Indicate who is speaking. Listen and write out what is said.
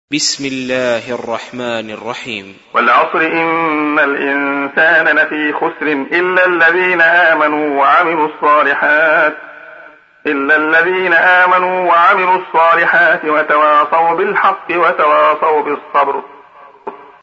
Speaker 1: بسم الله الرحمن الرحيم.
Speaker 2: والعصر إن الإنسان لفي خسر إلا الذين آمنوا وعملوا الصالحات وتواصوا بالحق وتواصوا بالصبر